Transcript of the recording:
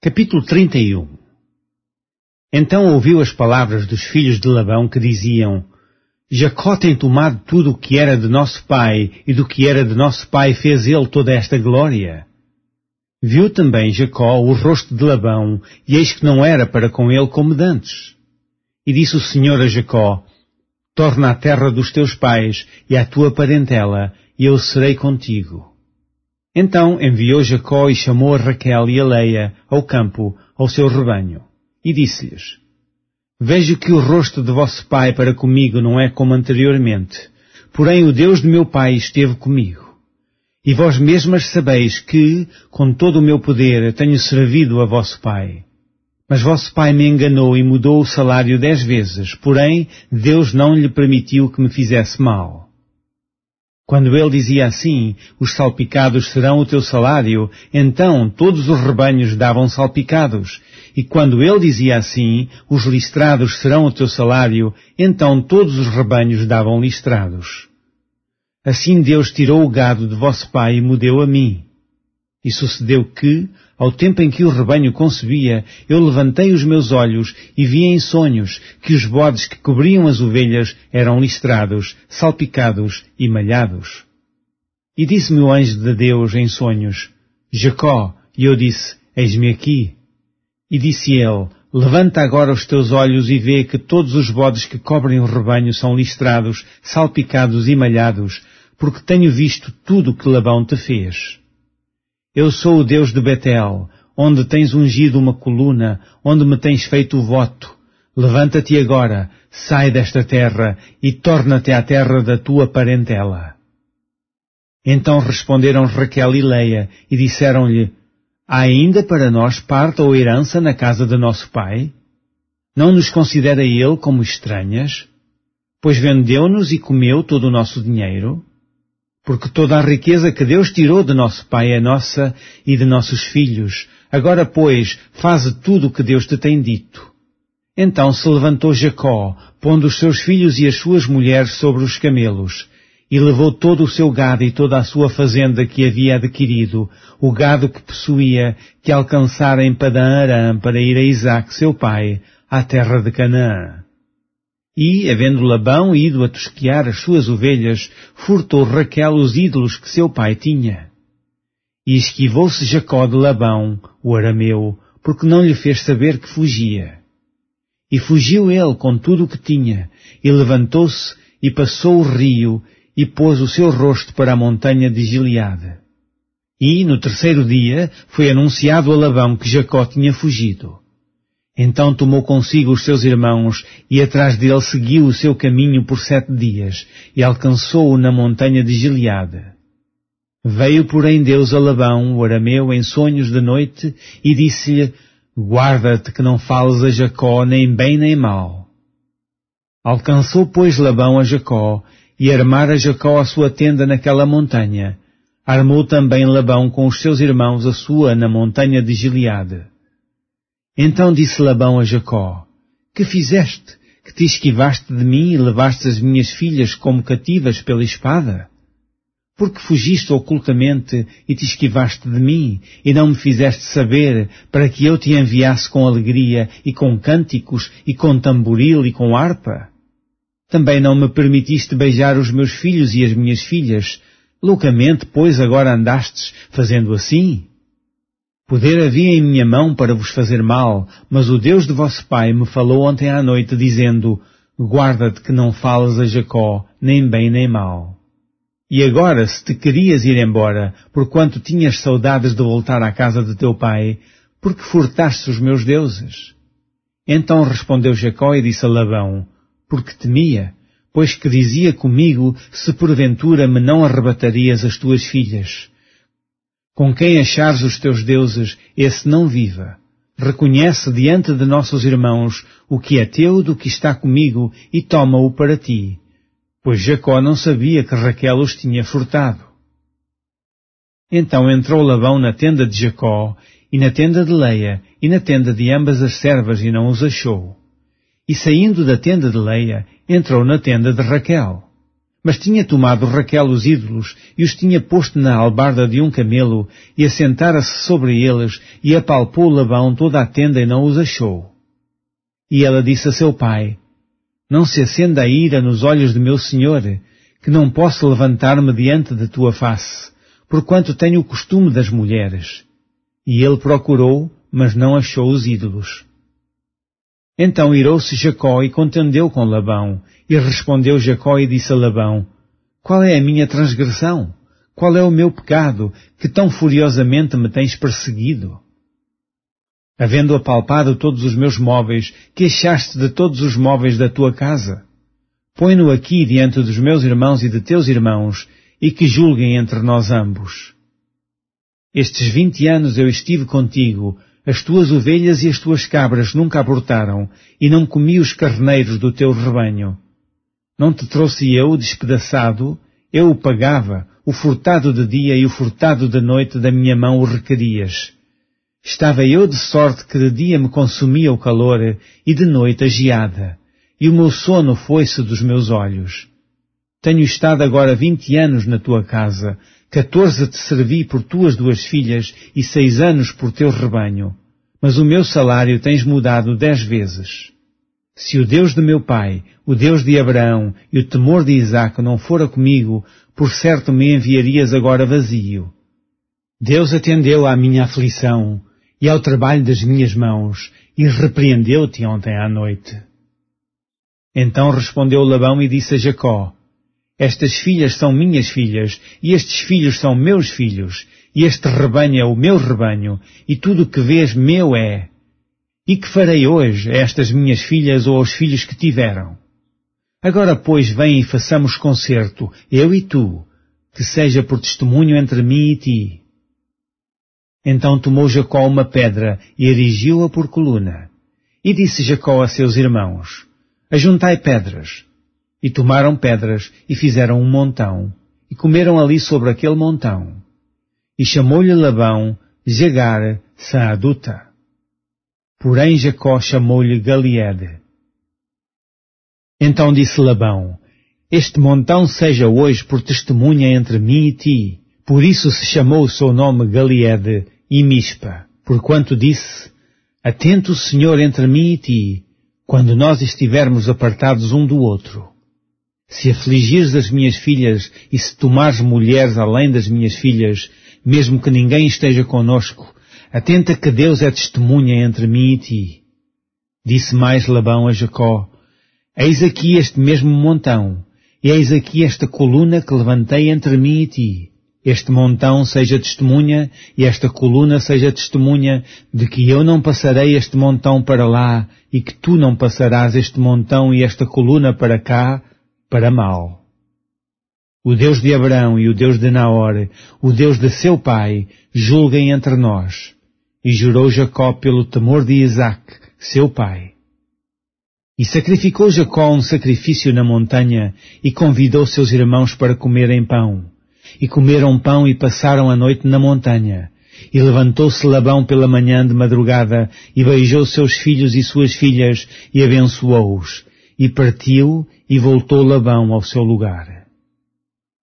Capítulo 31. Então ouviu as palavras dos filhos de Labão que diziam: Jacó tem tomado tudo o que era de nosso pai, e do que era de nosso pai fez ele toda esta glória. Viu também Jacó o rosto de Labão, e eis que não era para com ele como dantes. E disse o Senhor a Jacó: Torna à terra dos teus pais e à tua parentela, e eu serei contigo. Então enviou Jacó e chamou a Raquel e a Leia ao campo, ao seu rebanho, e disse-lhes: Vejo que o rosto de vosso pai para comigo não é como anteriormente, porém o Deus de meu pai esteve comigo. E vós mesmas sabeis que, com todo o meu poder, tenho servido a vosso pai. Mas vosso pai me enganou e mudou o salário 10 vezes, porém Deus não lhe permitiu que me fizesse mal. Quando ele dizia assim, os salpicados serão o teu salário, então todos os rebanhos davam salpicados. E quando ele dizia assim, os listrados serão o teu salário, então todos os rebanhos davam listrados. Assim Deus tirou o gado de vosso pai e me deu a mim. E sucedeu que, ao tempo em que o rebanho concebia, eu levantei os meus olhos e vi em sonhos que os bodes que cobriam as ovelhas eram listrados, salpicados e malhados. E disse-me o anjo de Deus em sonhos: Jacó, e eu disse: Eis-me aqui. E disse ele: Levanta agora os teus olhos e vê que todos os bodes que cobrem o rebanho são listrados, salpicados e malhados, porque tenho visto tudo o que Labão te fez. Eu sou o Deus de Betel, onde tens ungido uma coluna, onde me tens feito o voto. Levanta-te agora, sai desta terra e torna-te à terra da tua parentela. Então responderam Raquel e Leia e disseram-lhe: Há ainda para nós parte ou herança na casa de nosso pai? Não nos considera ele como estranhas? Pois vendeu-nos e comeu todo o nosso dinheiro? Porque toda a riqueza que Deus tirou de nosso pai é nossa e de nossos filhos. Agora, pois, faze tudo o que Deus te tem dito. Então se levantou Jacó, pondo os seus filhos e as suas mulheres sobre os camelos, e levou todo o seu gado e toda a sua fazenda que havia adquirido, o gado que possuía, que alcançara em Padã-Arã para ir a Isaque, seu pai, à terra de Canaã. E, havendo Labão ido a tosquear as suas ovelhas, furtou Raquel os ídolos que seu pai tinha. E esquivou-se Jacó de Labão, o arameu, porque não lhe fez saber que fugia. E fugiu ele com tudo o que tinha, e levantou-se e passou o rio, e pôs o seu rosto para a montanha de Gileade. E, no 3º dia, foi anunciado a Labão que Jacó tinha fugido. Então tomou consigo os seus irmãos, e atrás dele seguiu o seu caminho por 7 dias, e alcançou-o na montanha de Gileade. Veio, porém, Deus a Labão, o arameu, em sonhos de noite, e disse-lhe: Guarda-te que não fales a Jacó nem bem nem mal. Alcançou, pois, Labão a Jacó, e armara Jacó a sua tenda naquela montanha. Armou também Labão com os seus irmãos a sua na montanha de Gileade. Então disse Labão a Jacó: Que fizeste, que te esquivaste de mim e levaste as minhas filhas como cativas pela espada? Porque fugiste ocultamente e te esquivaste de mim, e não me fizeste saber, para que eu te enviasse com alegria, e com cânticos, e com tamboril, e com harpa? Também não me permitiste beijar os meus filhos e as minhas filhas. Loucamente, pois, agora andastes fazendo assim? Poder havia em minha mão para vos fazer mal, mas o Deus de vosso pai me falou ontem à noite, dizendo: Guarda-te que não fales a Jacó, nem bem nem mal. E agora, se te querias ir embora, porquanto tinhas saudades de voltar à casa de teu pai, porque furtaste os meus deuses? Então respondeu Jacó e disse a Labão: Porque temia, pois que dizia comigo, se porventura me não arrebatarias as tuas filhas. Com quem achares os teus deuses, esse não viva. Reconhece diante de nossos irmãos o que é teu do que está comigo e toma-o para ti. Pois Jacó não sabia que Raquel os tinha furtado. Então entrou Labão na tenda de Jacó, e na tenda de Leia, e na tenda de ambas as servas, e não os achou. E saindo da tenda de Leia, entrou na tenda de Raquel. Mas tinha tomado Raquel os ídolos e os tinha posto na albarda de um camelo e assentara-se sobre eles e apalpou Labão toda a tenda e não os achou. E ela disse a seu pai, não se acenda a ira nos olhos de meu senhor, que não posso levantar-me diante de tua face, porquanto tenho o costume das mulheres. E ele procurou, mas não achou os ídolos. Então irou-se Jacó e contendeu com Labão, e respondeu Jacó e disse a Labão, qual é a minha transgressão? Qual é o meu pecado, que tão furiosamente me tens perseguido? Havendo apalpado todos os meus móveis, que achaste de todos os móveis da tua casa? Põe-no aqui diante dos meus irmãos e de teus irmãos, e que julguem entre nós ambos. Estes 20 anos eu estive contigo, as tuas ovelhas e as tuas cabras nunca abortaram, e não comi os carneiros do teu rebanho. Não te trouxe eu despedaçado, eu o pagava, o furtado de dia e o furtado de noite da minha mão o requerias. Estava eu de sorte que de dia me consumia o calor e de noite a geada, e o meu sono foi-se dos meus olhos. Tenho estado agora 20 anos na tua casa, 14 te servi por tuas 2 filhas e 6 anos por teu rebanho, mas o meu salário tens mudado 10 vezes. Se o Deus de meu pai, o Deus de Abraão e o temor de Isaque não fora comigo, por certo me enviarias agora vazio. Deus atendeu à minha aflição e ao trabalho das minhas mãos, e repreendeu-te ontem à noite. Então respondeu Labão e disse a Jacó, estas filhas são minhas filhas, e estes filhos são meus filhos, e este rebanho é o meu rebanho, e tudo o que vês meu é. E que farei hoje a estas minhas filhas ou aos filhos que tiveram? Agora, pois, vem e façamos concerto, eu e tu, que seja por testemunho entre mim e ti. Então tomou Jacó uma pedra e erigiu-a por coluna. E disse Jacó a seus irmãos, ajuntai pedras. E tomaram pedras e fizeram um montão, e comeram ali sobre aquele montão. E chamou-lhe Labão Jegar Saaduta. Porém Jacó chamou-lhe Galeede. Então disse Labão, este montão seja hoje por testemunha entre mim e ti. Por isso se chamou o seu nome Galeede e Mispa, porquanto disse, atento o Senhor entre mim e ti, quando nós estivermos apartados um do outro. Se afligires as minhas filhas e se tomares mulheres além das minhas filhas, mesmo que ninguém esteja conosco, atenta que Deus é testemunha entre mim e ti. Disse mais Labão a Jacó, eis aqui este mesmo montão, e eis aqui esta coluna que levantei entre mim e ti. Este montão seja testemunha, e esta coluna seja testemunha, de que eu não passarei este montão para lá, e que tu não passarás este montão e esta coluna para cá, para mal. O Deus de Abraão e o Deus de Naor, o Deus de seu pai, julguem entre nós. E jurou Jacó pelo temor de Isaque, seu pai. E sacrificou Jacó um sacrifício na montanha, e convidou seus irmãos para comerem pão. E comeram pão e passaram a noite na montanha. E levantou-se Labão pela manhã de madrugada, e beijou seus filhos e suas filhas, e abençoou-os. E partiu, e voltou Labão ao seu lugar.